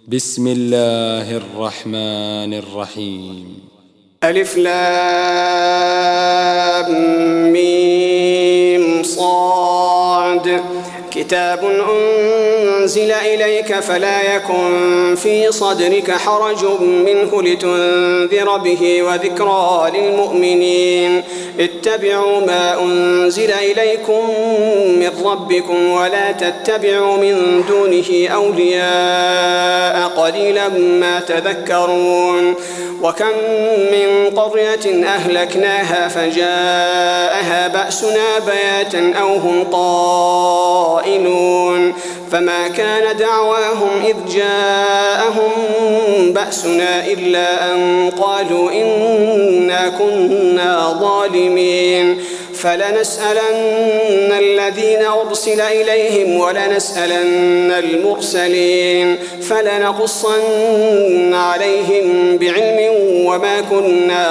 بسم الله الرحمن الرحيم. ألف لام ميم صاد. كتاب أنزل إليك فلا يكن في صدرك حرج منه لتنذر به وذكرى للمؤمنين. اتبعوا ما أنزل إليكم من ربكم ولا تتبعوا من دونه أولياء قليلا ما تذكرون. وكم من قرية أهلكناها فجاءها بأسنا بياتا أو هم قائلون فما كان دعواهم إذ جاءهم بأسنا إلا أن قالوا إنا كنا ظالمين. فلنسألن الذين أرسل إليهم ولنسألن المرسلين فلنقصن عليهم بعلم وما كنا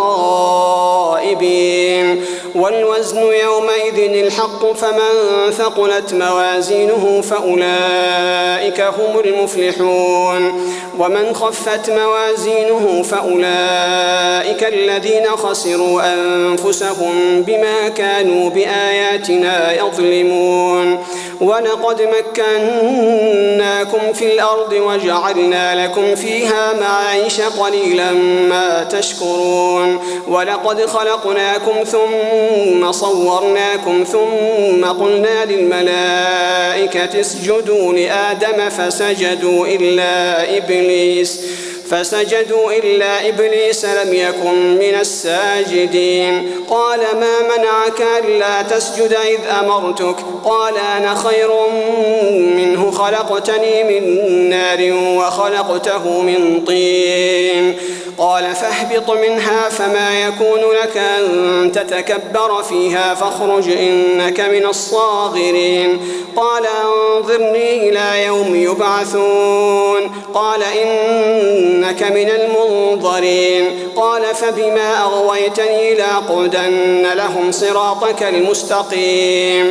غائبين. والوزن يومئذ الحق فمن ثقلت موازينه فأولئك هم المفلحون ومن خفت موازينه فأولئك الذين خسروا أنفسهم بما كانوا بآياتنا يظلمون. ولقد مكناكم في الأرض وجعلنا لكم فيها معايش قليلا ما تشكرون. ولقد خلقناكم ثم صورناكم ثم قلنا للملائكة اسجدوا لآدم فسجدوا إلا إبليس لم يكن من الساجدين. قال ما منعك ألا تسجد إذ أمرتك؟ قال أنا خير منه خلقتني من نار وخلقته من طين. قال فاهبط منها فما يكون لك أن تتكبر فيها فاخرج إنك من الصاغرين. قال أنظرني إلى يوم يبعثون. قال إنك من المنظرين. قال فبما أغويتني لأقعدن لهم صراطك المستقيم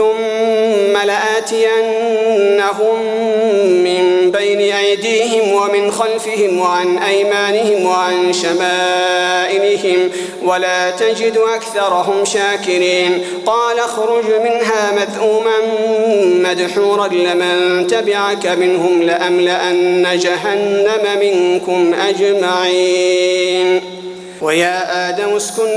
ثم لآتينهم من بين أيديهم ومن خلفهم وعن أيمانهم وعن شمائلهم ولا تجد أكثرهم شاكرين. قال اخرج منها مذءوما مدحورا لمن تبعك منهم لأملأن جهنم منكم أجمعين. ويا آدم اسكن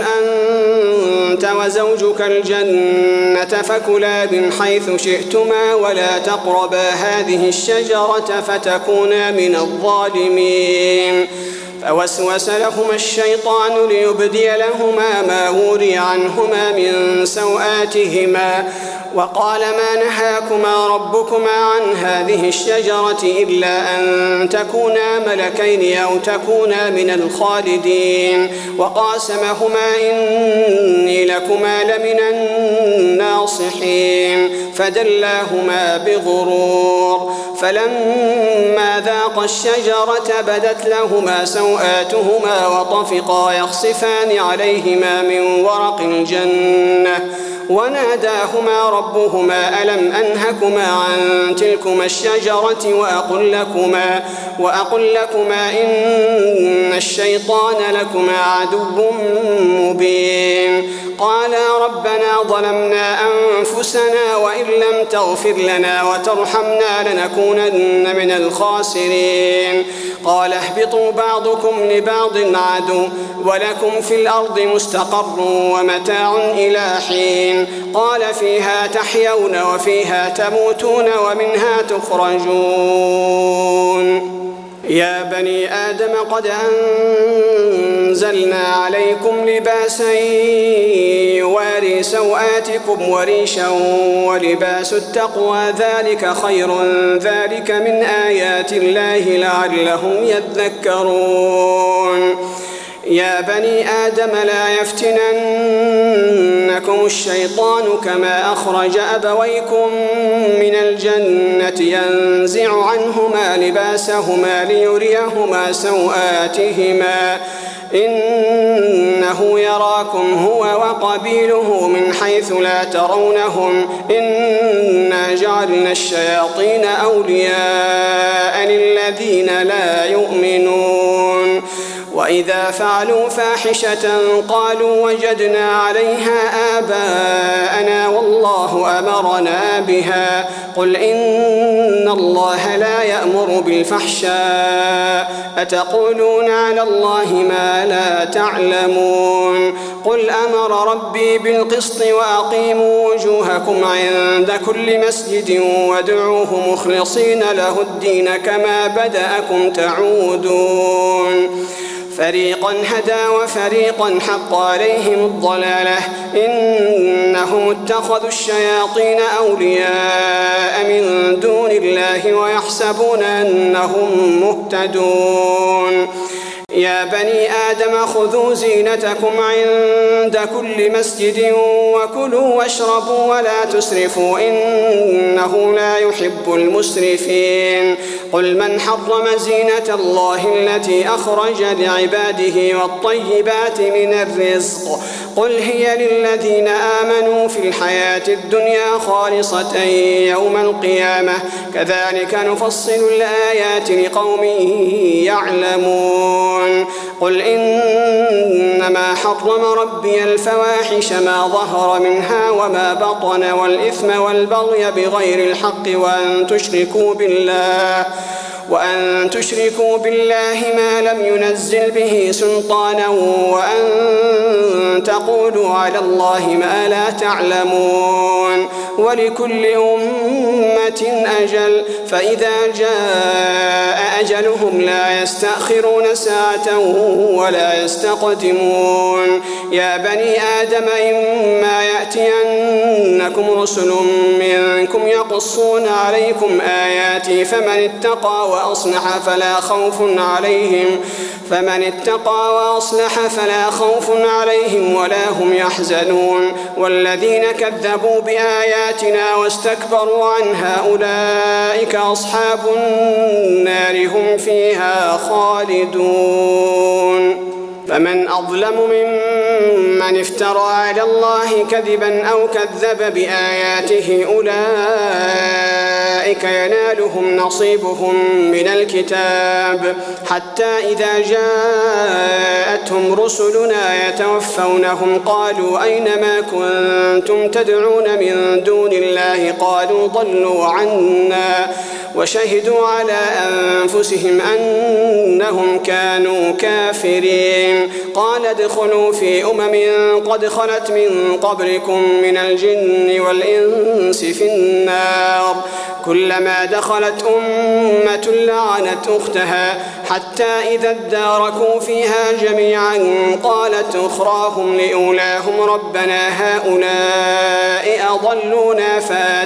أنت وزوجك الجنة فكلا من حيث شئتما ولا تقربا هذه الشجرة فتكونا من الظالمين. فوسوس لهما الشيطان ليبدي لهما ما وري عنهما من سوآتهما وقال ما نهاكما ربكما عن هذه الشجرة إلا أن تكونا ملكين أو تكونا من الخالدين. وقاسمهما إني لكما لمن الناصحين فدلاهما بغرور. فلما ذاقا الشجرة بدت لهما سوآتهما وطفقا يخصفان عليهما من ورق الجنة وناداهما ربهما ألم أنهكما عن تلكما الشجرة وأقل لكما إن الشيطان لكما عدو مبين. قالا ربنا ظلمنا أنفسنا وإن لم تغفر لنا وترحمنا لنكونن من الخاسرين. قال اهبطوا بعضكم لبعض عدو ولكم في الأرض مستقر ومتاع إلى حين. قال فيها تحيون وفيها تموتون ومنها تخرجون. يا بني آدم قد أنزلنا عليكم لباسا يواري سوآتكم وريشا ولباس التقوى ذلك خير ذلك من آيات الله لعلهم يذكرون. يا بني آدم لا يفتننكم الشيطان كما أخرج أبويكم من الجنة ينزع عنهما لباسهما ليريهما سوآتهما إنه يراكم هو وقبيله من حيث لا ترونهم إنا جعلنا الشياطين أولياء للذين لا يؤمنون وإذا فعلوا فاحشة قالوا وجدنا عليها آباءنا والله أمرنا بها قل إن الله لا يأمر بالفحشاء أتقولون على الله ما لا تعلمون قل أمر ربي بالقسط وأقيموا وجوهكم عند كل مسجد وادعوه مخلصين له الدين كما بدأكم تعودون فريقا هدى وفريقا حق عليهم الضلالة إنهم اتخذوا الشياطين أولياء من دون الله ويحسبون أنهم مهتدون يا بني آدم خذوا زينتكم عند كل مسجد وكلوا واشربوا ولا تسرفوا إنه لا يحب المسرفين قل من حرم زينة الله التي أخرج لعباده والطيبات من الرزق قل هي للذين آمنوا في الحياة الدنيا خالصة يوم القيامة كذلك نفصل الآيات لقوم يعلمون قل إنما حرم ربي الفواحش ما ظهر منها وما بطن والإثم والبغي بغير الحق وأن تشركوا بالله ما لم ينزل به سلطانا وأن تقولوا على الله ما لا تعلمون ولكل أمة أجل فإذا جاء أجلهم لا يستأخرون ساعة ولا يستقدمون يا بني آدم إما يأتينكم رسل منكم يقصون عليكم آياتي فمن اتقى وأصلح فلا خوف عليهم ولا هم يحزنون والذين كذبوا بآياتنا واستكبروا عنها أولئك أصحاب النار هم فيها خالدون فمن أظلم ممن افترى على الله كذبا أو كذب بآياته أولئك ينالهم نصيبهم من الكتاب حتى إذا جاءتهم رسلنا يتوفونهم قالوا أين ما كنتم تدعون من دون الله قالوا ضلوا عنا وشهدوا على أنفسهم أنهم كانوا كافرين قال ادخلوا في قد خلت من قبلكم من الجن والإنس في النار كلما دخلت أمة لعنت أختها حتى إذا اداركوا فيها جميعا قالت أخراهم لأولاهم ربنا هؤلاء أضلونا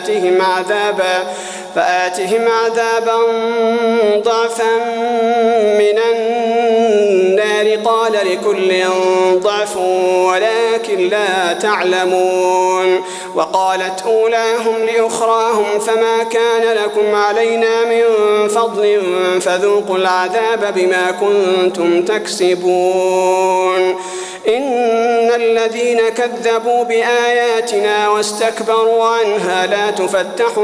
فآتهم عذابا ضعفا من النار قال لكل ضعف ولكن لا تعلمون وقالت أولاهم لأخراهم فما كان لكم علينا من فضل فذوقوا العذاب بما كنتم تكسبون إن الذين كذبوا بآياتنا واستكبروا عنها لا تفتح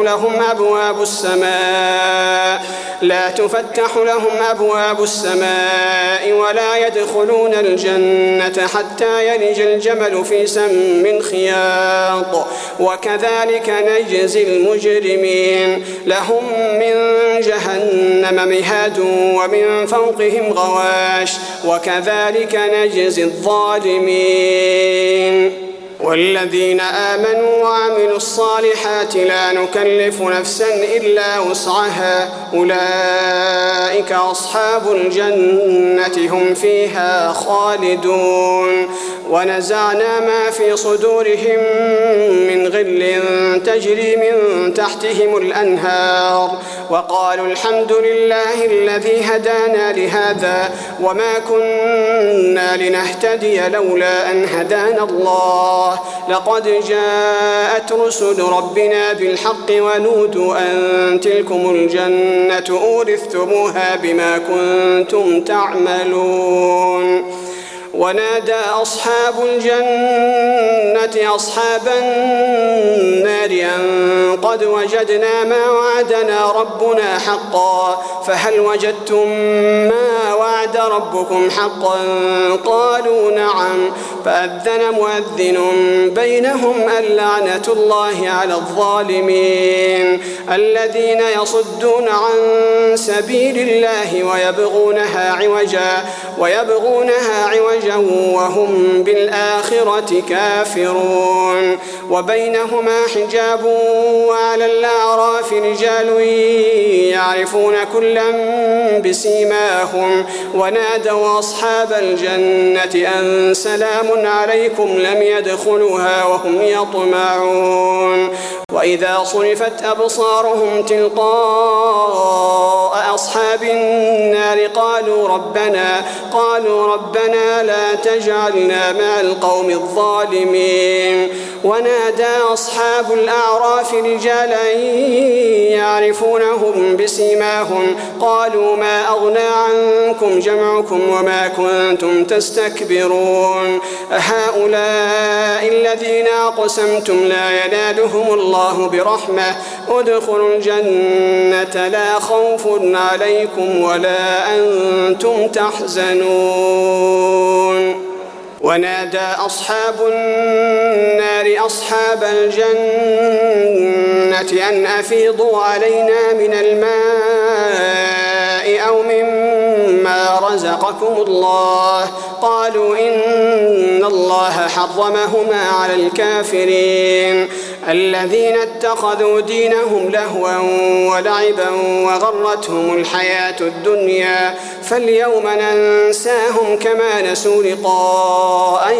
لهم أبواب السماء ولا يدخلون الجنة حتى يلج الجمل في سم الخياط وكذلك نجزي المجرمين لهم من جهنم مهاد ومن فوقهم غواش وكذلك نجزي الظالمين والذين آمنوا وعملوا الصالحات لا نكلف نفسا إلا وسعها أولئك أصحاب الجنة هم فيها خالدون ونزعنا ما في صدورهم من غل تجري من تحتهم الأنهار وقالوا الحمد لله الذي هدانا لهذا وما كنا لنهتدي لولا أن هدانا الله لقد جاءت رسل ربنا بالحق ونودوا أن تلكم الجنة أورثتموها بما كنتم تعملون ونادى أصحاب الجنة أصحاب النار أن قد وجدنا ما وعدنا ربنا حقا فهل وجدتم ما وعد ربكم حقا قالوا نعم فأذن مؤذن بينهم اللعنة الله على الظالمين الذين يصدون عن سبيل الله ويبغونها عوجا وهم بالآخرة كافرون وبينهما حجاب وعلى الأعراف رجال يعرفون كلا بسيماهم ونادوا أصحاب الجنة أن سلام عليكم لم يدخلوها وهم يطمعون وإذا صرفت أبصارهم تلقاء أصحاب النار قالوا ربنا لا تجعلنا مع القوم الظالمين ونادى أصحاب الأعراف رجالا يعرفونهم بسيماهم قالوا ما أغنى عنكم جمعكم وما كنتم تستكبرون هؤلاء الذين أقسمتم لا ينالهم الله برحمة ادخلوا الجنة لا خوف عليكم ولا أنتم تحزنون ونادى أصحاب النار أصحاب الجنة أن أفيضوا علينا من الماء أو مما رزقكم الله قالوا إن الله حرمهما على الكافرين الذين اتخذوا دينهم لهوا ولعبا وغرتهم الحياة الدنيا فاليوم ننساهم كما نسوا لقاء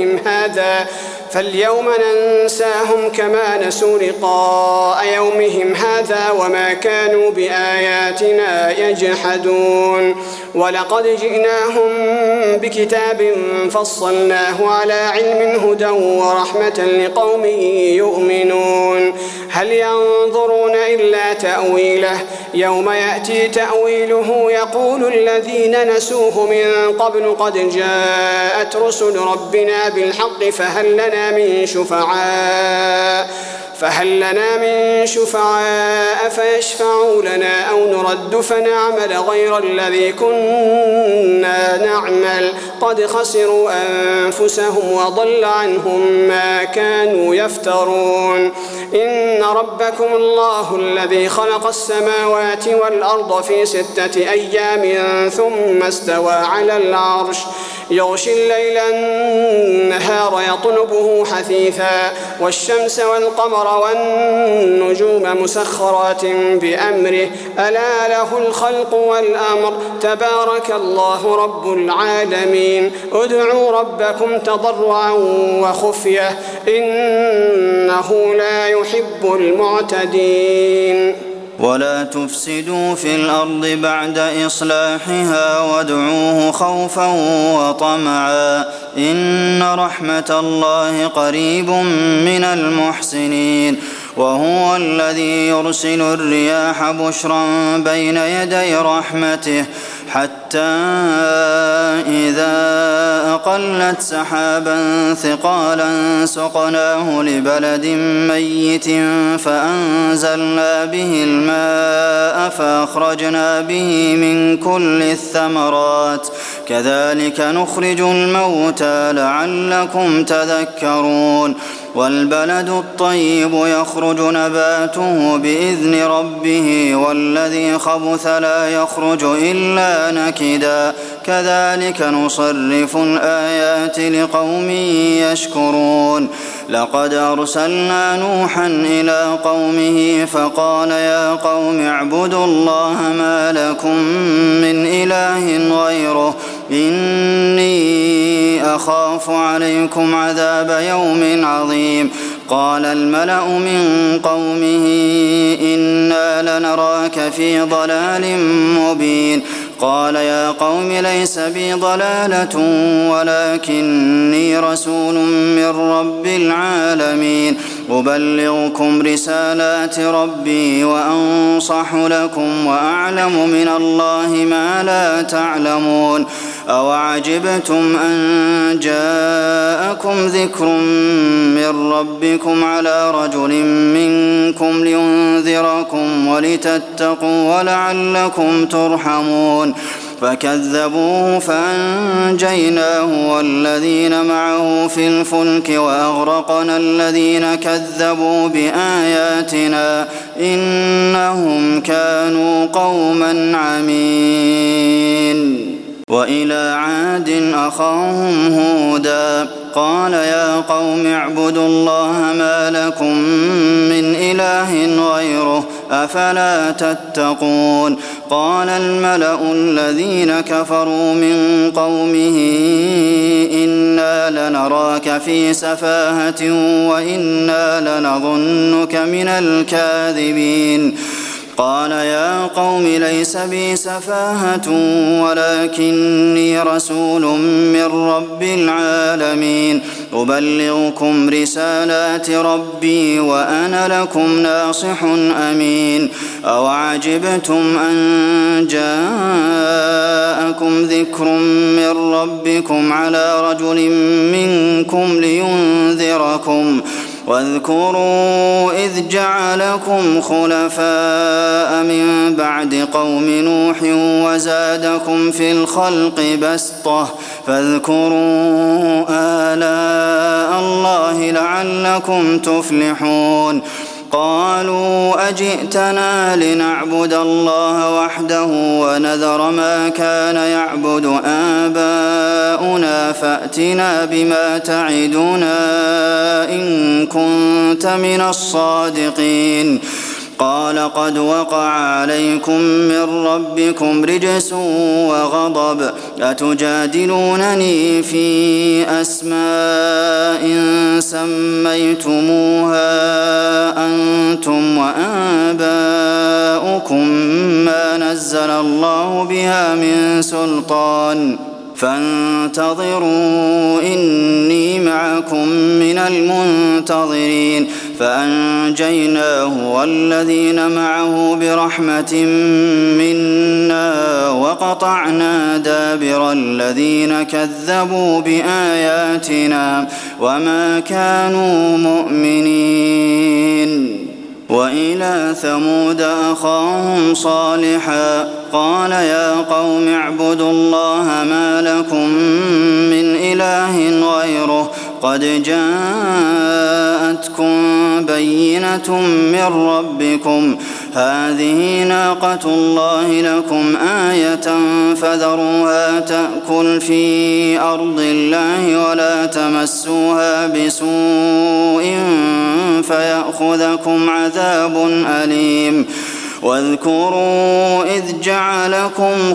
يومهم هذا وما كانوا بآياتنا يجحدون ولقد جئناهم بكتاب فصلناه على علم هدى ورحمة لقوم يؤمنون هل ينظرون إلا تأويله يوم يأتي تأويله يقول الذين نسوه من قبل قد جاءت رسل ربنا بالحق فهل لنا من شفعاء فيشفعوا لنا أو نرد فنعمل غير الذي كنا نعمل قد خسروا أنفسهم وضل عنهم ما كانوا يفترون إن ربكم الله الذي خلق السماوات والأرض في 6 أيام ثم استوى على العرش يغشي الليل النهار يطلبه حثيثا والشمس والقمر والنجوم مسخرات بأمره ألا له الخلق والأمر تبارك الله رب العالمين ادعوا ربكم تضرعا وخفية إنه لا يحب المعتدين ولا تفسدوا في الأرض بعد إصلاحها وادعوه خوفا وطمعا إن رحمة الله قريب من المحسنين وهو الذي يرسل الرياح بشرا بين يدي رحمته حتى إذا أقلت سحابا ثقالا سقناه لبلد ميت فأنزلنا به الماء فأخرجنا به من كل الثمرات كذلك نخرج الموتى لعلكم تذكرون والبلد الطيب يخرج نباته بإذن ربه والذي خبث لا يخرج إلا نكدا كذلك نصرف الآيات لقوم يشكرون لقد أرسلنا نوحا إلى قومه فقال يا قوم اعبدوا الله ما لكم من إله غيره إني أخاف عليكم عذاب يوم عظيم قال الملأ من قومه إنا لنراك في ضلال مبين قال يا قوم ليس بي ضلالة ولكني رسول من رب العالمين أبلغكم رسالات ربي وأنصح لكم وأعلم من الله ما لا تعلمون أوعجبتم أن جاءكم ذكر من ربكم على رجل منكم لينذركم ولتتقوا ولعلكم ترحمون فكذبوه فأنجيناه والذين معه في الفلك وأغرقنا الذين كذبوا بآياتنا إنهم كانوا قوما عمين وإلى عاد أخاهم هودا قال يا قوم اعبدوا الله ما لكم من إله غيره أفلا تتقون قال الملأ الذين كفروا من قومه إنا لنراك في سفاهة وإنا لنظنك من الكاذبين قال يا قوم ليس بي سفاهة ولكني رسول من رب العالمين أبلغكم رسالات ربي وأنا لكم ناصح أمين أوعجبتم أن جاءكم ذكر من ربكم على رجل منكم لينذركم واذكروا إذ جعلكم خلفاء من بعد قوم نوح وزادكم في الخلق بسطة فاذكروا آلاء الله لعلكم تفلحون قالوا أجئتنا لنعبد الله وحده ونذر ما كان يعبد آباؤنا فأتنا بما تعدنا إن كنت من الصادقين قال قد وقع عليكم من ربكم رجس وغضب أتجادلونني في أسماء سميتموها أنتم وآباؤكم ما نزل الله بها من سلطان فانتظروا إني معكم من المنتظرين فأنجيناه والذين معه برحمة منا وقطعنا دابر الذين كذبوا بآياتنا وما كانوا مؤمنين وإلى ثمود أخاهم صالحا قال يا قوم اعبدوا الله ما لكم من إله غيره قد جاءتكم بينة من ربكم هذه ناقة الله لكم آية فذروها تأكل في أرض الله ولا تمسوها بسوء فيأخذكم عذاب أليم واذكروا إذ جعلكم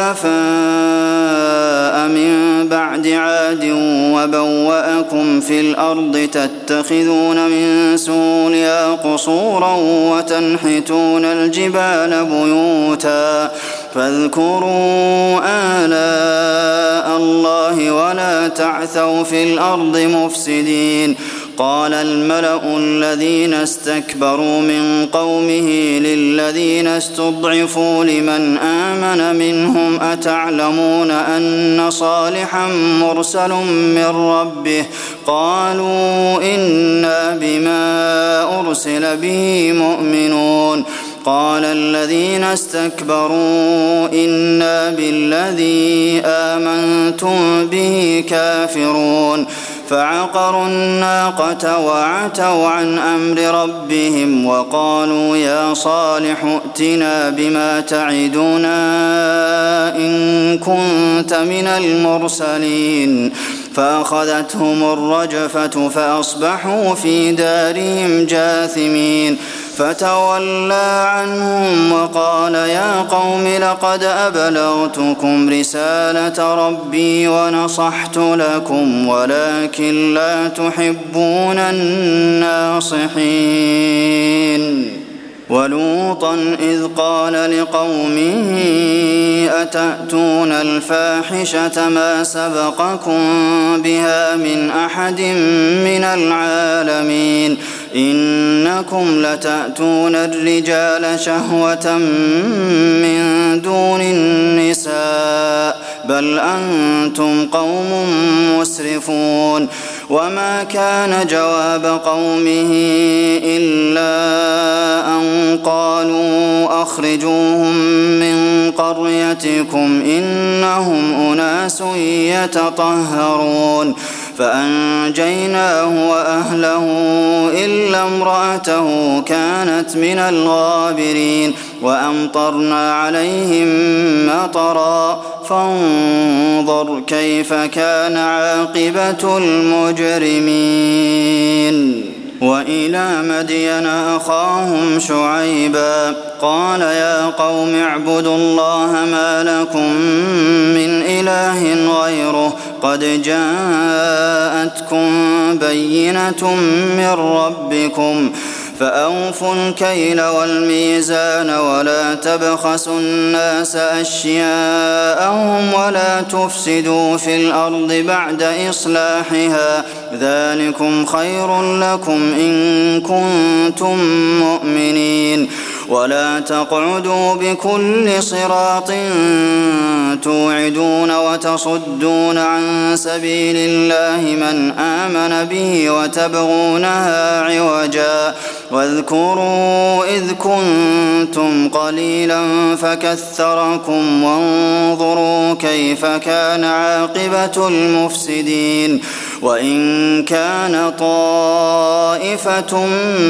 خلفاء من بعد عاد وبوأكم في الأرض تتخذون من سهولها قصورا وتنحتون الجبال بيوتا فاذكروا آلاء الله ولا تعثوا في الأرض مفسدين قال الملأ الذين استكبروا من قومه للذين استضعفوا لمن آمن منهم أتعلمون أن صالحا مرسل من ربه قالوا إنا بما أرسل به مؤمنون قال الذين استكبروا إنا بالذي آمنتم به كافرون فعقروا الناقة وعتوا عن أمر ربهم وقالوا يا صالح ائتنا بما تعدنا إن كنت من المرسلين فأخذتهم الرجفة فأصبحوا في دارهم جاثمين فتولى عنهم وقال يا قوم لقد أبلغتكم رسالة ربي ونصحت لكم ولكن لا تحبون الناصحين ولوطا إذ قال لقومه أتأتون الفاحشة ما سبقكم بها من أحد من العالمين إنكم لتأتون الرجال شهوة من دون النساء بل أنتم قوم مسرفون وما كان جواب قومه إلا أن قالوا أخرجوهم من قريتكم إنهم أناس يتطهرون فأنجيناه وأهله إلا امرأته كانت من الغابرين وأمطرنا عليهم مطرا فانظر كيف كان عاقبة المجرمين وإلى مدين أخاهم شعيبا قال يا قوم اعبدوا الله ما لكم من إله غيره قد جاءتكم بينة من ربكم فأوفوا الكيل والميزان ولا تبخسوا الناس أشياءهم ولا تفسدوا في الأرض بعد إصلاحها ذلكم خير لكم إن كنتم مؤمنين ولا تقعدوا بكل صراط توعدون وتصدون عن سبيل الله من آمن به وتبغونها عوجا واذكروا إذ كنتم قليلا فكثركم وانظروا كيف كان عاقبة المفسدين وإن كان طائفة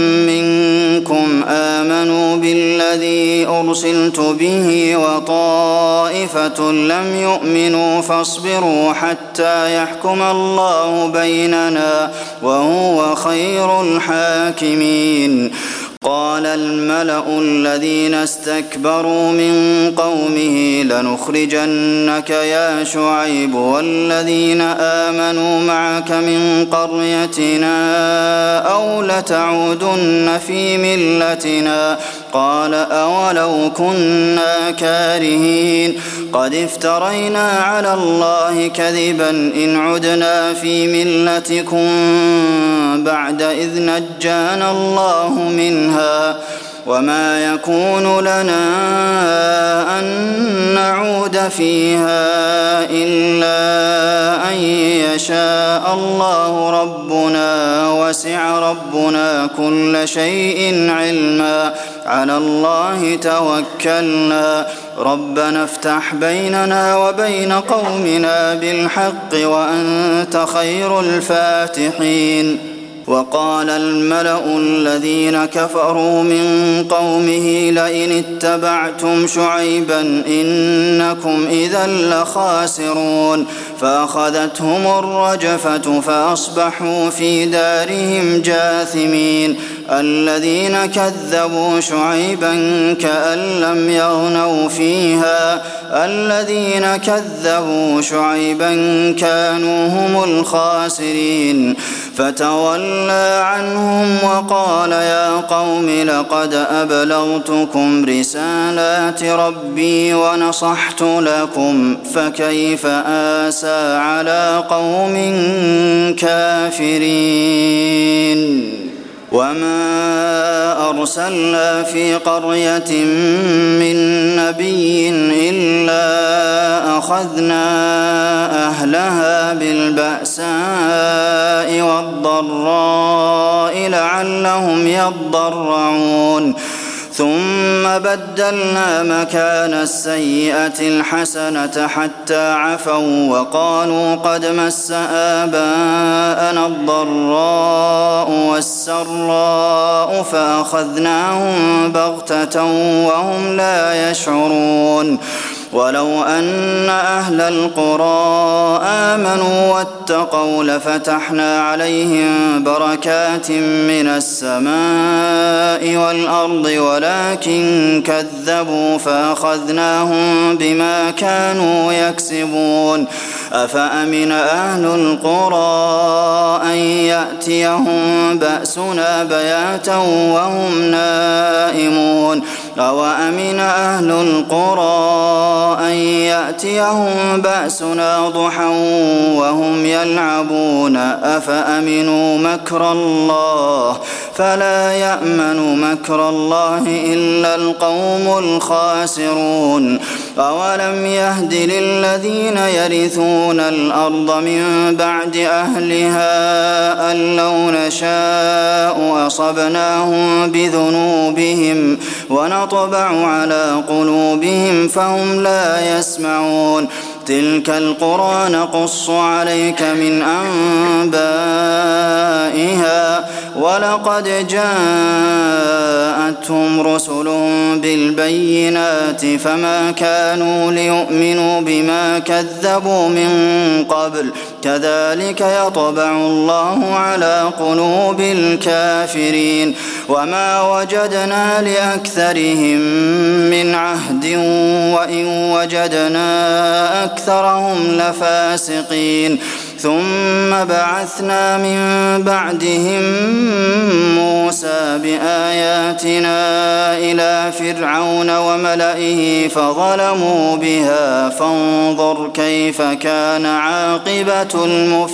منكم آمنوا بالذي أرسلت به وطائفة لم يؤمنوا فاصبروا حتى يحكم الله بيننا وهو خير الحاكمين قال الملأ الذين استكبروا من قومه لنخرجنك يا شعيب والذين آمنوا معك من قريتنا أو لتعودن في ملتنا قال أولو كنا كارهين قد افترينا على الله كذبا إن عدنا في ملتكم بعد إذ نجانا الله منها وما يكون لنا أن نعود فيها إلا أن يشاء الله ربنا وسع ربنا كل شيء علما على الله توكلنا ربنا افتح بيننا وبين قومنا بالحق وأنت خير الفاتحين وقال الملأ الذين كفروا من قومه لئن اتبعتم شعيبا إنكم إذا لخاسرون فأخذتهم الرجفة فأصبحوا في دارهم جاثمين الذين كذبوا شعيبا كأن لم يغنوا فيها الذين كذبوا شعيبا كانوا هم الخاسرين فتولى عنهم وقال يا قوم لقد أبلغتكم رسالات ربي ونصحت لكم فكيف آسى على قوم كافرين وما أرسلنا في قرية من نبي إلا أخذنا أهلها بالبأساء والضراء لعلهم يضرعون ثم بدلنا مكان السيئة الحسنة حتى عفوا وقالوا قد مس آباءنا الضراء والسراء فأخذناهم بغتة وهم لا يشعرون ولو أن أهل القرى آمنوا واتقوا لفتحنا عليهم بركات من السماء والأرض ولكن كذبوا فأخذناهم بما كانوا يكسبون أفأمن أهل القرى أن يأتيهم بأسنا بياتا وهم نائمون أوأمن أهل القرى أن يأتيهم بأسنا ضحى وهم يلعبون أفأمنوا مكر الله فلا يأمن مكر الله إلا القوم الخاسرون أولم يهد للذين يرثون الأرض من بعد أهلها أن لو نشاء أصبناهم بذنوبهم ونطبع على قلوبهم فهم لا يسمعون تلك القرى نقص عليك من أنبائها ولقد جاءتهم رسل بالبينات فما كانوا ليؤمنوا بما كذبوا من قبل كذلك يطبع الله على قلوب الكافرين وما وجدنا لأكثرهم من عهد وإن وجدنا أكثرهم لفاسقين ثم بعثنا من بعدهم موسى بآياتنا إلى فرعون وملئه فظلموا بها فانظر كيف كان عاقبة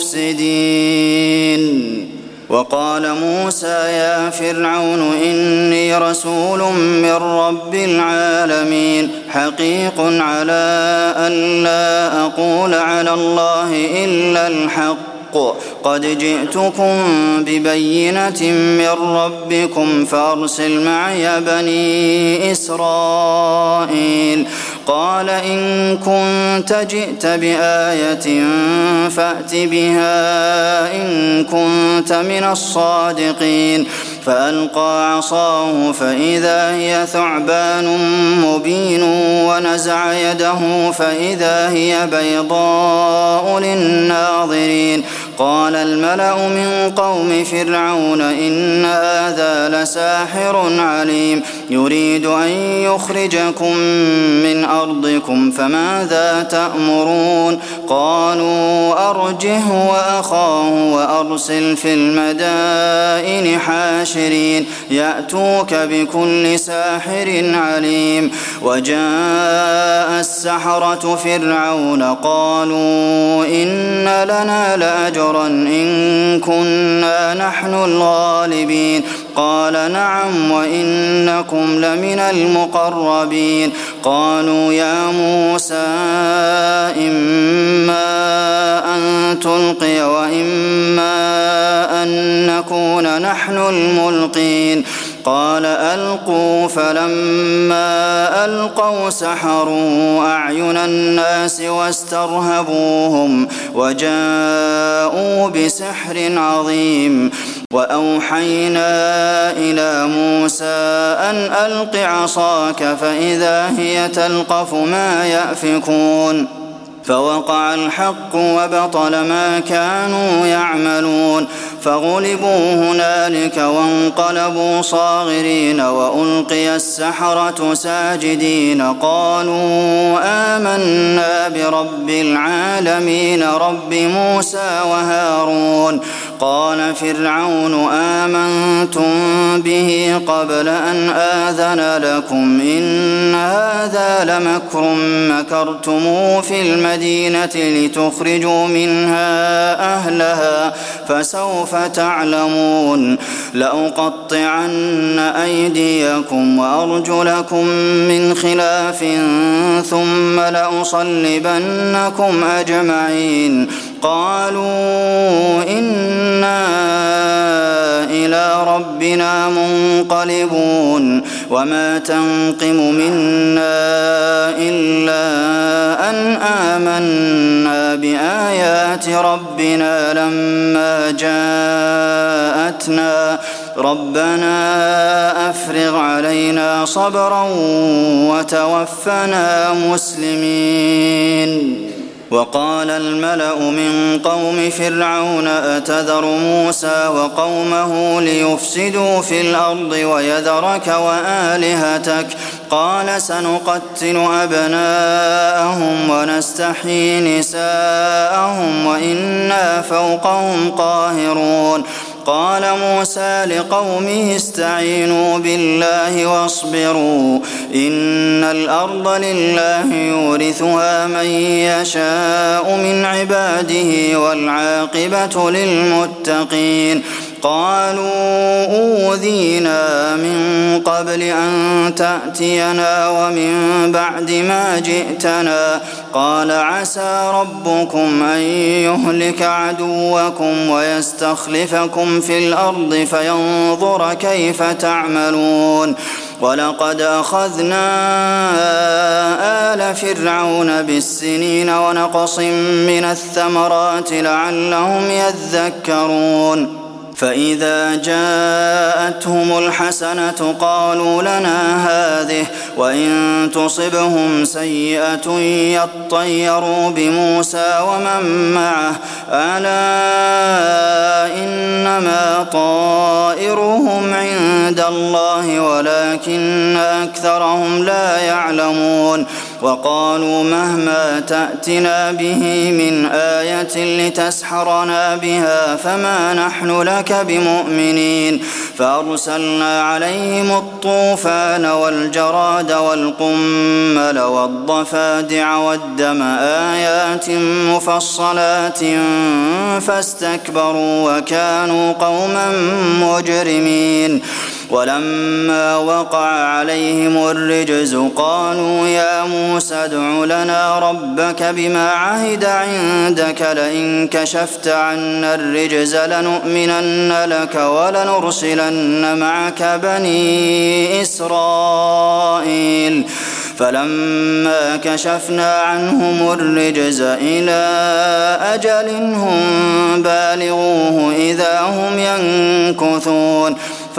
المفسدين وقال موسى يا فرعون إني رسول من رب العالمين حقيق على أن لا أقول على الله إلا الحق قد جئتكم ببينة من ربكم فأرسل معي بني إسرائيل قال إن كنت جئت بآية فأت بها إن كنت من الصادقين فألقى عصاه فإذا هي ثعبان مبين ونزع يده فإذا هي بيضاء للناظرين قال الملأ من قوم فرعون إن هذا لساحر عليم يريد أن يخرجكم من أرضكم فماذا تأمرون قالوا أرجه وأخاه وأرسل في المدائن حاشرين يأتوك بكل ساحر عليم وجاء السحرة فرعون قالوا إن لنا لأجرا إن كنا نحن الغالبين قال نعم وإنكم لمن المقربين قالوا يا موسى إما أن تلقي وإما أن نكون نحن الملقين قال ألقوا فلما ألقوا سحروا أعين الناس واسترهبوهم وجاءوا بسحر عظيم وأوحينا إلى موسى أن ألق عصاك فإذا هي تلقف ما يأفكون فوقع الحق وبطل ما كانوا يعملون فغلبوا هنالك وانقلبوا صاغرين وألقي السحرة ساجدين قالوا آمنا برب العالمين رب موسى وهارون قال فرعون آمنتم به قبل أن آذن لكم إن هذا لمكر مكرتموه في المدينة لتخرجوا منها أهلها فسوف تعلمون لأقطعن أيديكم وأرجلكم من خلاف ثم لأصلبنكم أجمعين قالوا إنا إلى ربنا منقلبون وما تنقم منا إلا أن آمنا بآيات ربنا لما جاءتنا ربنا أفرغ علينا صبرا وتوفنا مسلمين وقال الملأ من قوم فرعون أتذر موسى وقومه ليفسدوا في الأرض ويذرك وآلهتك قال سنقتل أبناءهم ونستحيي نساءهم وإنا فوقهم قاهرون قال موسى لقومه استعينوا بالله واصبروا إن الأرض لله يورثها من يشاء من عباده والعاقبة للمتقين قالوا أوذينا من قبل أن تأتينا ومن بعد ما جئتنا قال عسى ربكم أن يهلك عدوكم ويستخلفكم في الأرض فينظر كيف تعملون ولقد أخذنا آل فرعون بالسنين ونقص من الثمرات لعلهم يذكرون فإذا جاءتهم الحسنة قالوا لنا هذه وإن تصبهم سيئة يطيروا بموسى ومن معه ألا إنما طائرهم عند الله ولكن أكثرهم لا يعلمون وقالوا مهما تأتنا به من آية لتسحرنا بها فما نحن لك بمؤمنين فأرسلنا عليهم الطوفان والجراد والقمل والضفادع والدم آيات مفصلات فاستكبروا وكانوا قوما مجرمين ولما وقع عليهم الرجز قالوا يا موسى ادع لنا ربك بما عهد عندك لئن كشفت عنا الرجز لنؤمنن لك ولنرسلن معك بني إسرائيل فلما كشفنا عنهم الرجز إلى أجل هم بالغوه إذا هم ينكثون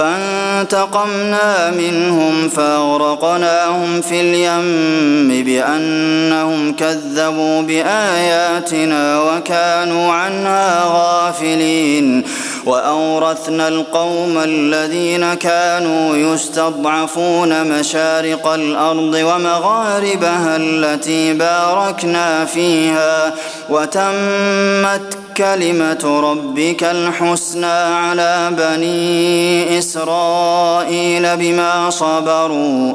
فانتقمنا منهم فأغرقناهم في اليم بأنهم كذبوا بآياتنا وكانوا عنها غافلين وأورثنا القوم الذين كانوا يستضعفون مشارق الأرض ومغاربها التي باركنا فيها وتمت كلمة ربك الحسنى على بني إسرائيل بما صبروا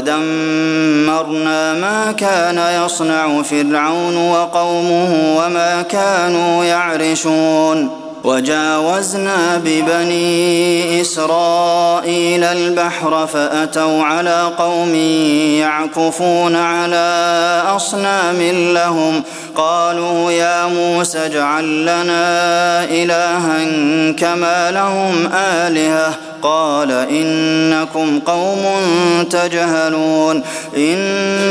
ودمرنا ما كان يصنع فرعون وقومه وما كانوا يعرشون وجاوزنا ببني إسرائيل البحر فأتوا على قوم يعكفون على أصنام لهم قالوا يا موسى اجعل لنا إلها كما لهم آلهة قال إنكم قوم تجهلون إن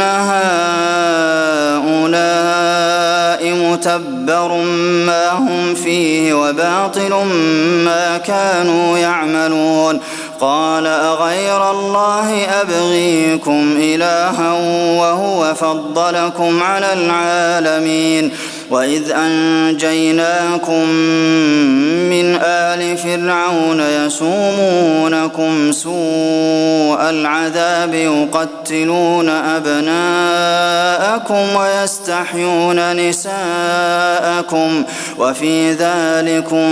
هؤلاء متبر ما هم فيه وباطل ما كانوا يعملون قال أغير الله أبغيكم إلها وهو فضلكم على العالمين وإذ أنجيناكم من آل فرعون يسومونكم سوء العذاب يقتلون أبناءكم ويستحيون نساءكم وفي ذلكم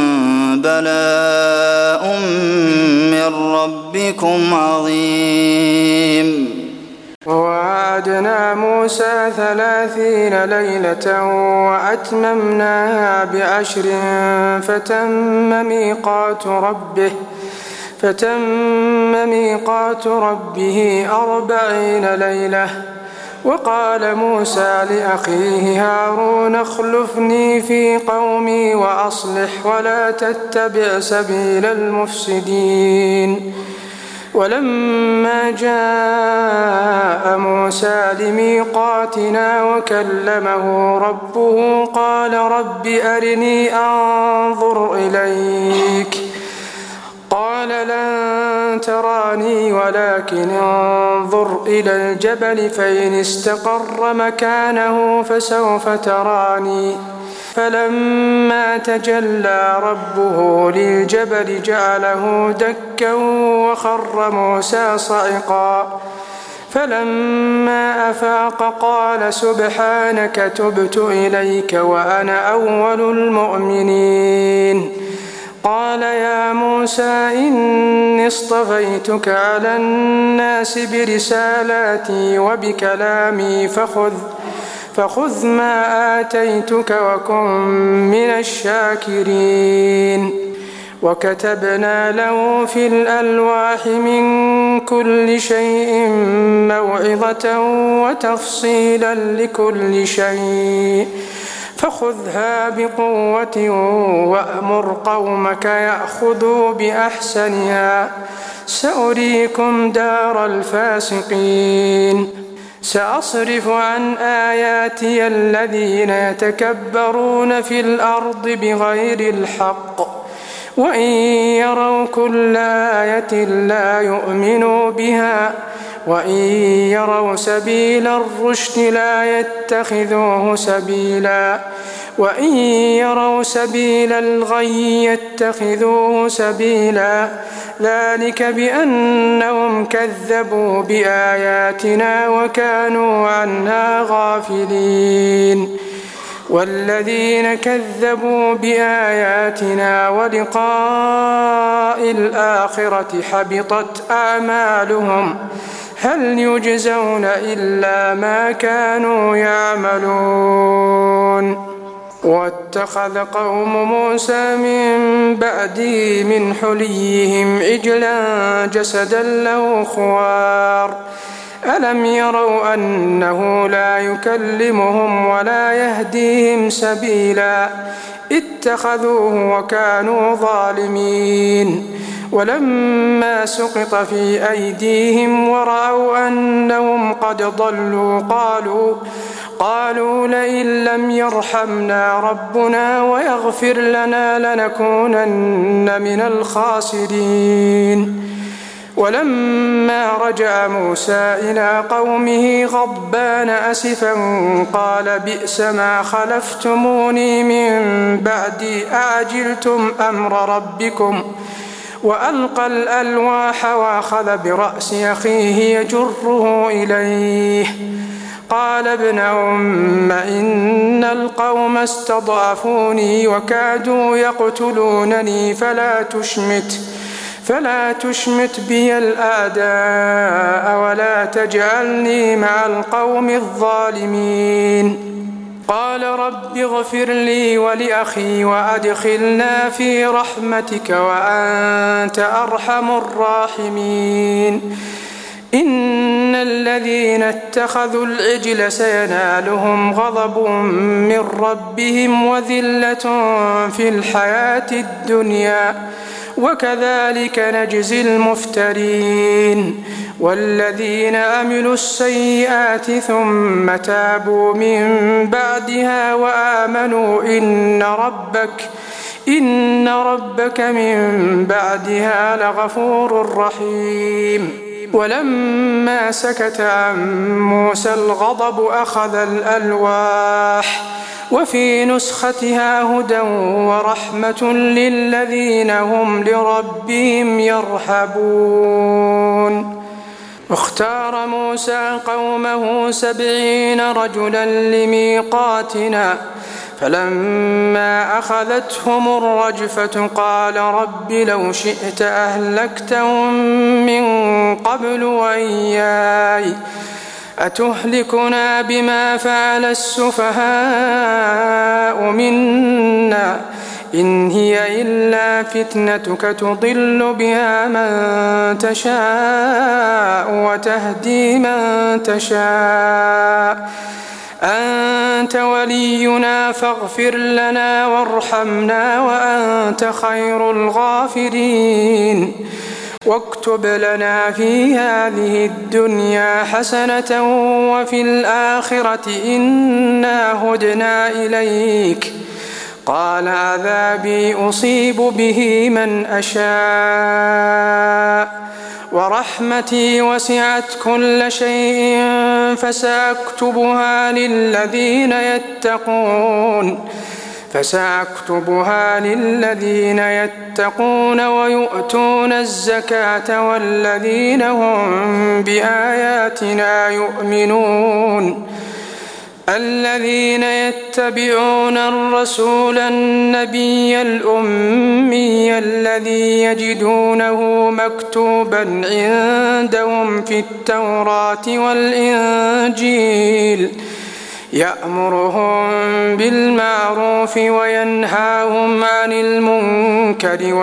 بلاء من ربكم عظيم ووعدنا موسى 30 ليلة وأتممناها ب10 فتم ميقات ربه 40 ليلة وقال موسى لأخيه هارون اخلفني في قومي وأصلح ولا تتبع سبيل المفسدين ولما جاء موسى لميقاتنا وكلمه ربه قال رب أرني أنظر إليك قال لن تراني ولكن انظر إلى الجبل فإن استقر مكانه فسوف تراني فلما تجلى ربه للجبل جعله دكا وخر موسى صعقا فلما أفاق قال سبحانك تبت إليك وأنا أول المؤمنين قال يا موسى إني اصطفيتك على الناس برسالاتي وبكلامي فخذ ما آتيتك وكن من الشاكرين وكتبنا له في الألواح من كل شيء موعظة وتفصيلا لكل شيء فخذها بقوة وأمر قومك يأخذوا بأحسنها سأريكم دار الفاسقين سأصرف عن آياتي الذين يتكبرون في الأرض بغير الحق وإن يروا كل آية لا يؤمنوا بها وإن يروا سبيل الرشد لا يتخذوه سبيلا وإن يروا سبيل الغي يتخذوه سبيلا ذلك بأنهم كذبوا بآياتنا وكانوا عنها غافلين والذين كذبوا بآياتنا ولقاء الآخرة حبطت أعمالهم هل يجزون إلا ما كانوا يعملون واتخذ قوم موسى من بعده من حليهم عجلا جسدا له خوار ألم يروا أنه لا يكلمهم ولا يهديهم سبيلا اتخذوه وكانوا ظالمين ولما سقط في أيديهم ورأوا أنهم قد ضلوا قالوا لئن لم يرحمنا ربنا ويغفر لنا لنكونن من الخاسرين ولما رجع موسى إلى قومه غضبان أسفا قال بئس ما خلفتموني من بعدي أعجلتم أمر ربكم وألقى الألواح وأخذ برأس أخيه يجره إليه قال ابن أم إن القوم استضعفوني وكادوا يقتلونني فلا تشمت بي الأعداء ولا تجعلني مع القوم الظالمين قال رب اغفر لي ولأخي وأدخلنا في رحمتك وأنت أرحم الراحمين إن الذين اتخذوا العجل سينالهم غضب من ربهم وذلة في الحياة الدنيا وكذلك نجزي المفترين والذين عملوا السيئات ثم تابوا من بعدها وآمنوا إن ربك من بعدها لغفور رحيم ولما سكت عن موسى الغضب أخذ الألواح وفي نسختها هدى ورحمة للذين هم لربهم يرهبون واختار موسى قومه 70 رجلا لميقاتنا فلما أخذتهم الرجفة قال رب لو شئت أهلكتهم من قبل وإياي أتهلكنا بما فعل السفهاء منا إن هي إلا فتنتك تضل بها من تشاء وتهدي من تشاء أنت ولينا فاغفر لنا وارحمنا وأنت خير الغافرين واكتب لنا في هذه الدنيا حسنة وفي الآخرة إنا هدنا إليك قال عذابي أصيب به من أشاء ورحمتي وسعت كل شيء فسأكتبها للذين يتقون ويؤتون الزكاة والذين هم بآياتنا يؤمنون الذين يتبعون الرسول النبي الأمي الذي يجدونه مكتوبا عندهم في التوراة والإنجيل يأمرهم بالمعروف وينهاهم عن المنكر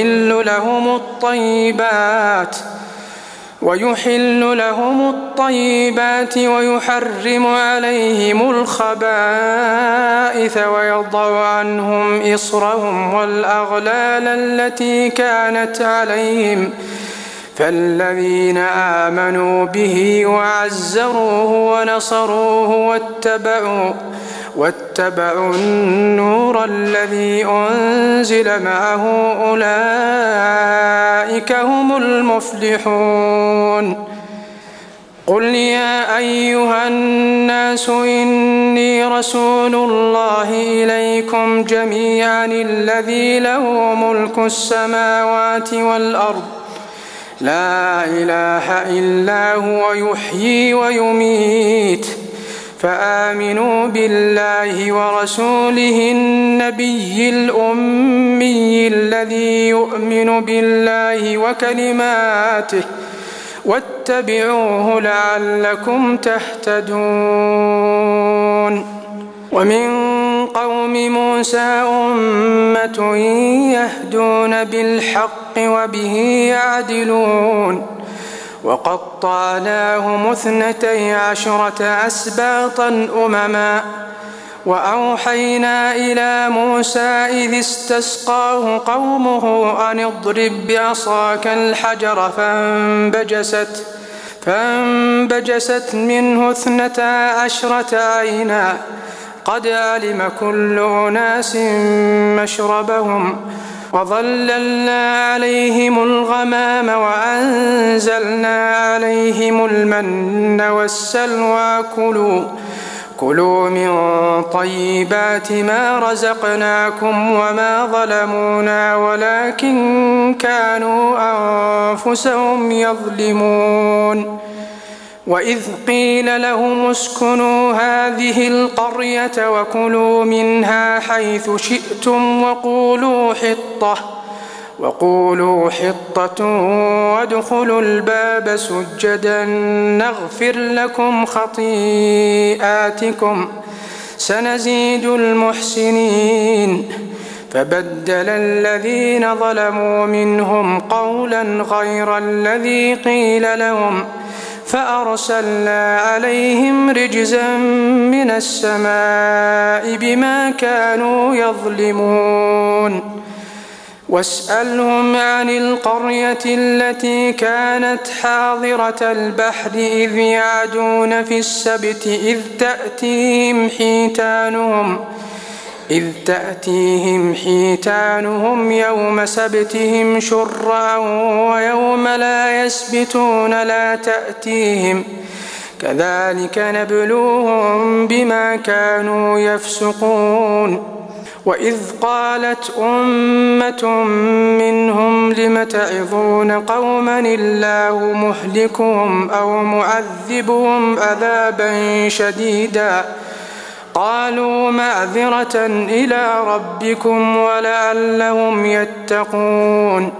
ويحل لهم الطيبات ويحرم عليهم الخبائث ويضع عنهم إصرهم والأغلال التي كانت عليهم فالذين آمنوا به وعزروه ونصروه واتبعوا النور الذي أنزل معه أولئك هم المفلحون. قل يا أيها الناس إني رسول الله إليكم جميعا الذي له ملك السماوات والأرض لا إله إلا هو يحيي ويميت فآمنوا بالله ورسوله النبي الأمي الذي يؤمن بالله وكلماته واتبعوه لعلكم تهتدون. ومن قوم موسى أمة يهدون بالحق وبه يعدلون وقطعناهم 12 أسباطا أمما وأوحينا إلى موسى إذ استسقاه قومه أن اضرب بعصاك الحجر فانبجست منه 12 عينا قد علم كل أناس مشربهم وظللنا عليهم الغمام وأنزلنا عليهم المن والسلوى كلوا من طيبات ما رزقناكم وما ظلمونا ولكن كانوا أنفسهم يظلمون. وإذ قيل لهم اسكنوا هذه القرية وكلوا منها حيث شئتم وقولوا حطة وادخلوا الباب سجدا نغفر لكم خطيئاتكم سنزيد المحسنين. فبدل الذين ظلموا منهم قولا غير الذي قيل لهم فأرسلنا عليهم رجزا من السماء بما كانوا يظلمون. واسألهم عن القرية التي كانت حاضرة البحر إذ يعدون في السبت إذ تأتيهم حيتانهم يوم سبتهم شرعا ويوم لا يسبتون لا تأتيهم كذلك نبلوهم بما كانوا يفسقون. وإذ قالت أمة منهم لم تعظون قوما الله مهلكهم أو معذبهم عذابا شديدا قالوا معذرة إلى ربكم ولعلهم يتقون.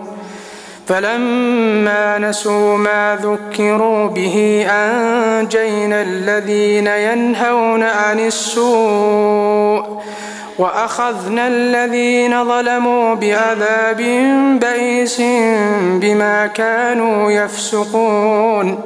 فلما نسوا ما ذكروا به أنجينا الذين ينهون عن السوء وأخذنا الذين ظلموا بعذاب بئيس بما كانوا يفسقون.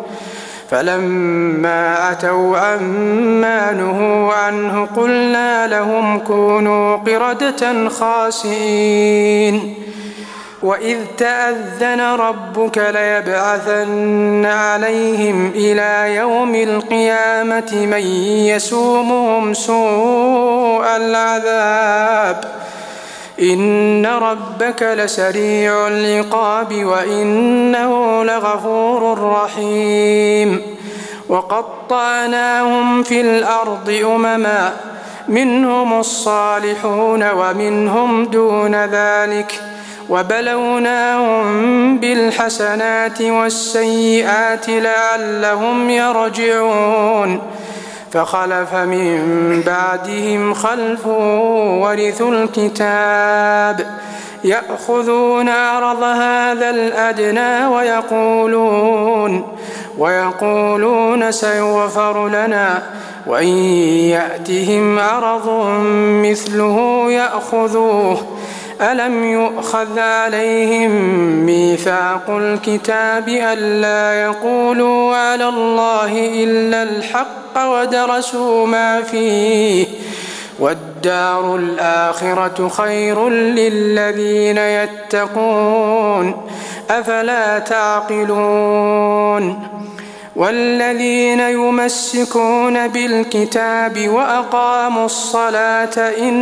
فلما أتوا عما نهوا عنه قلنا لهم كونوا قردة خاسئين. وإذ تأذن ربك ليبعثن عليهم إلى يوم القيامة من يسومهم سوء العذاب إن ربك لسريع العقاب وإنه لغفور رحيم. وقطعناهم في الأرض أمما منهم الصالحون ومنهم دون ذلك وبلوناهم بالحسنات والسيئات لعلهم يرجعون. فخلف من بعدهم خلف ورثوا الكتاب يأخذون عرض هذا الأدنى ويقولون سيغفر لنا وإن يأتهم عرض مثله يأخذوه ألم يؤخذ عليهم ميثاق الكتاب ألا يقولوا على الله إلا الحق ودرسوا ما فيه والدار الآخرة خير للذين يتقون أفلا تعقلون والذين يمسكون بالكتاب وأقاموا الصلاة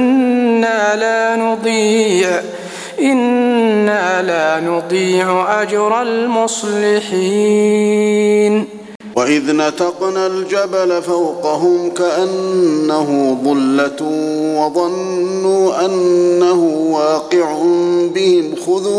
إنا لا نضيع أجر المصلحين. وإذ نتقنا الجبل فوقهم كأنه ظلة وظنوا أنه واقع بهم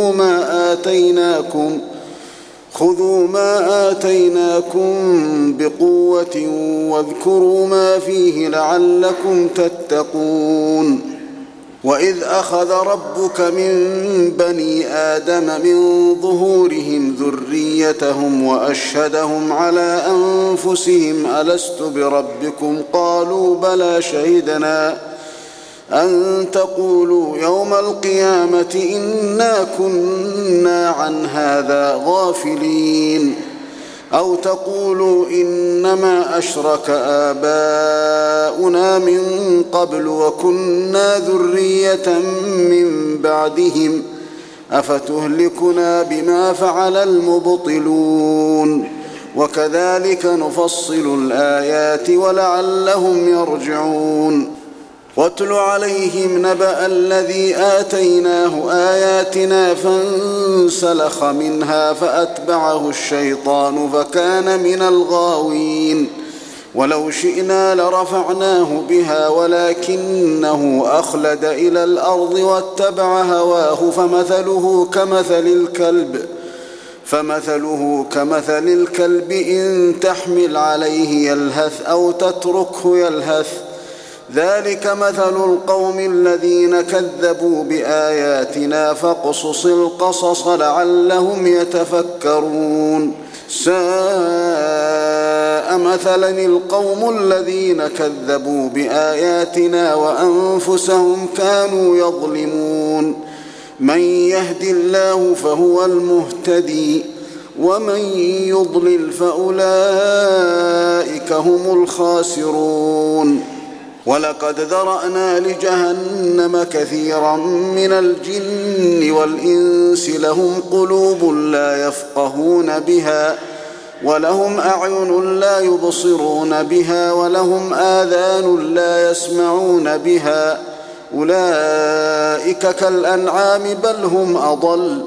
خذوا ما آتيناكم بقوة واذكروا ما فيه لعلكم تتقون. وإذ أخذ ربك من بني آدم من ظهورهم ذريتهم وأشهدهم على أنفسهم ألست بربكم قالوا بلى شهدنا أن تقولوا يوم القيامة إنا كنا عن هذا غافلين أو تقولوا إنما أشرك آباؤنا من قبل وكنا ذرية من بعدهم أفتهلكنا بما فعل المبطلون وكذلك نفصل الآيات ولعلهم يرجعون. واتل عليهم نبأ الذي آتيناه آياتنا فانسلخ منها فأتبعه الشيطان فكان من الغاوين ولو شئنا لرفعناه بها ولكنه أخلد إلى الأرض واتبع هواه فمثله كمثل الكلب إن تحمل عليه يلهث أو تتركه يلهث ذلك مثل القوم الذين كذبوا بآياتنا فاقصص القصص لعلهم يتفكرون. ساء مثلا القوم الذين كذبوا بآياتنا وأنفسهم كانوا يظلمون. من يهد الله فهو المهتدي ومن يضلل فأولئك هم الخاسرون. ولقد ذرأنا لجهنم كثيرا من الجن والإنس لهم قلوب لا يفقهون بها ولهم أعين لا يبصرون بها ولهم آذان لا يسمعون بها أولئك كالأنعام بل هم أضل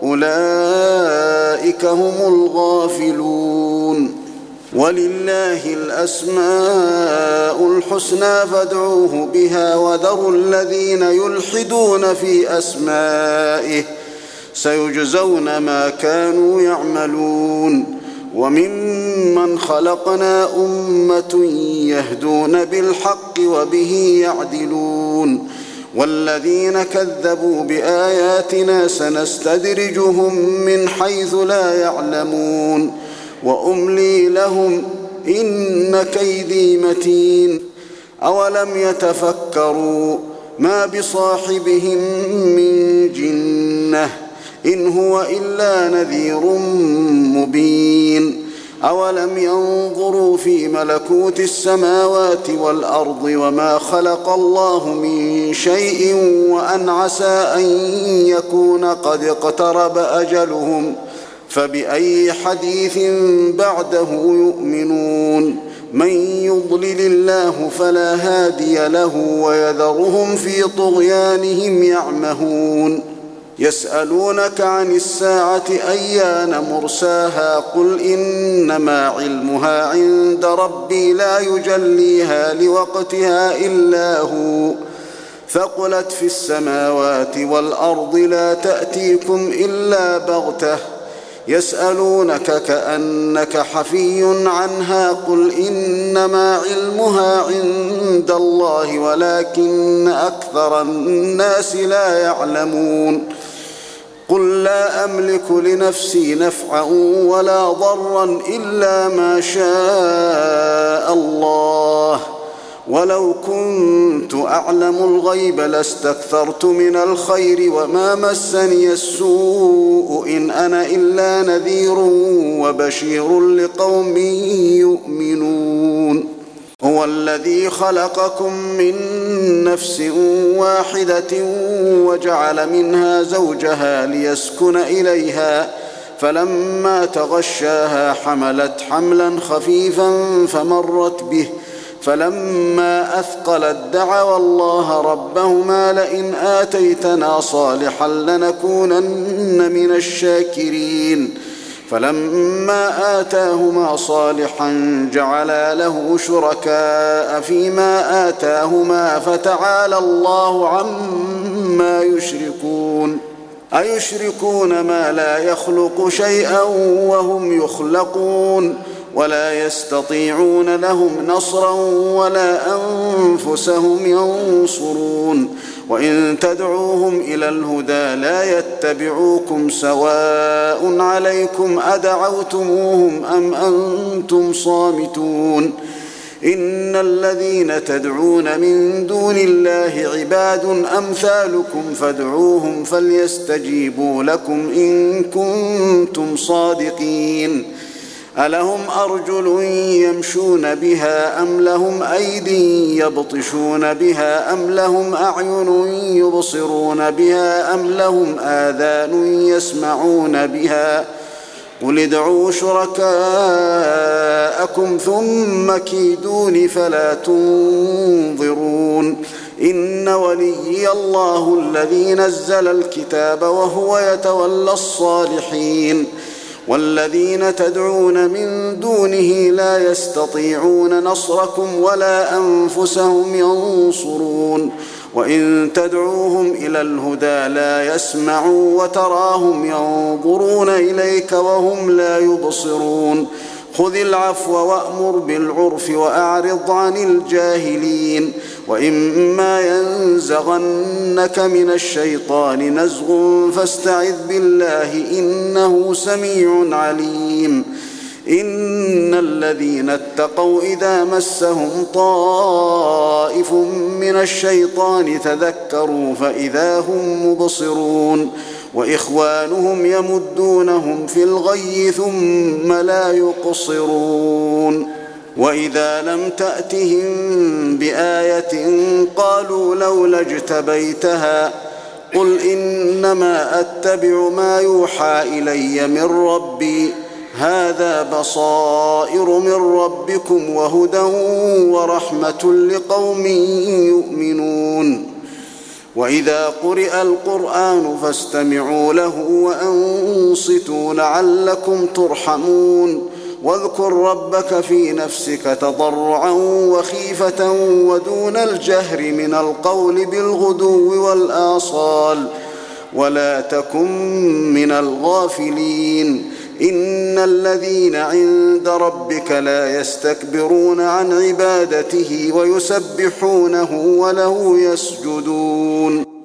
أولئك هم الغافلون. ولله الأسماء الحسنى فادعوه بها وذروا الذين يلحدون في أسمائه سيجزون ما كانوا يعملون. وممن خلقنا أمة يهدون بالحق وبه يعدلون. والذين كذبوا بآياتنا سنستدرجهم من حيث لا يعلمون وأملي لهم إن كيدي متين. أولم يتفكروا ما بصاحبهم من جنة إن هو إلا نذير مبين. أولم ينظروا في ملكوت السماوات والأرض وما خلق الله من شيء وأن عسى أن يكون قد اقترب أجلهم فبأي حديث بعده يؤمنون. من يضلل الله فلا هادي له ويذرهم في طغيانهم يعمهون. يسألونك عن الساعة أيان مرساها قل إنما علمها عند ربي لا يجليها لوقتها إلا هو ثقلت في السماوات والأرض لا تأتيكم إلا بغتة يسألونك كأنك حفي عنها قل إنما علمها عند الله ولكن أكثر الناس لا يعلمون. قل لا أملك لنفسي نفعا ولا ضرا إلا ما شاء الله، ولو كنت أعلم الغيب لاستكثرت من الخير وما مسني السوء إن أنا إلا نذير وبشير لقوم يؤمنون. هو الذي خلقكم من نفس واحدة وجعل منها زوجها ليسكن إليها، فلما تغشاها حملت حملا خفيفا فمرت به، فلما أثقلت دعوا الله ربهما لئن آتيتنا صالحا لنكونن من الشاكرين، فلما آتاهما صالحا جعلا له شركاء فيما آتاهما فتعالى الله عما يشركون. أيشركون ما لا يخلق شيئا وهم يخلقون، ولا يستطيعون لهم نصرا ولا أنفسهم ينصرون. وإن تدعوهم إلى الهدى لا يتبعوكم سواء عليكم أدعوتموهم أم أنتم صامتون. إن الذين تدعون من دون الله عباد أمثالكم فادعوهم فليستجيبوا لكم إن كنتم صادقين. ألهم أرجل يمشون بها أم لهم أيدي يبطشون بها أم لهم أعين يبصرون بها أم لهم آذان يسمعون بها؟ قل ادعوا شركاءكم ثم كيدون فلا تنظرون. إن وليي الله الذي نزل الكتاب وهو يتولى الصالحين. والذين تدعون من دونه لا يستطيعون نصركم ولا أنفسهم ينصرون. وإن تدعوهم إلى الهدى لا يسمعوا وتراهم ينظرون إليك وهم لا يبصرون. خذ العفو وأمر بالعرف وأعرض عن الجاهلين. وإما ينزغنك من الشيطان نزغ فاستعذ بالله إنه سميع عليم. إن الذين اتقوا إذا مسهم طائف من الشيطان تذكروا فإذا هم مبصرون. وإخوانهم يمدونهم في الغي ثم لا يقصرون. وإذا لم تأتهم بآية قالوا لولا اجتبيتها قل إنما أتبع ما يوحى إلي من ربي هذا بصائر من ربكم وهدى ورحمة لقوم يؤمنون. وإذا قرئ القرآن فاستمعوا له وأنصتوا لعلكم ترحمون. واذكر ربك في نفسك تضرعا وخيفة ودون الجهر من القول بالغدو والآصال ولا تكن من الغافلين. إن الذين عند ربك لا يستكبرون عن عبادته ويسبحونه وله يسجدون.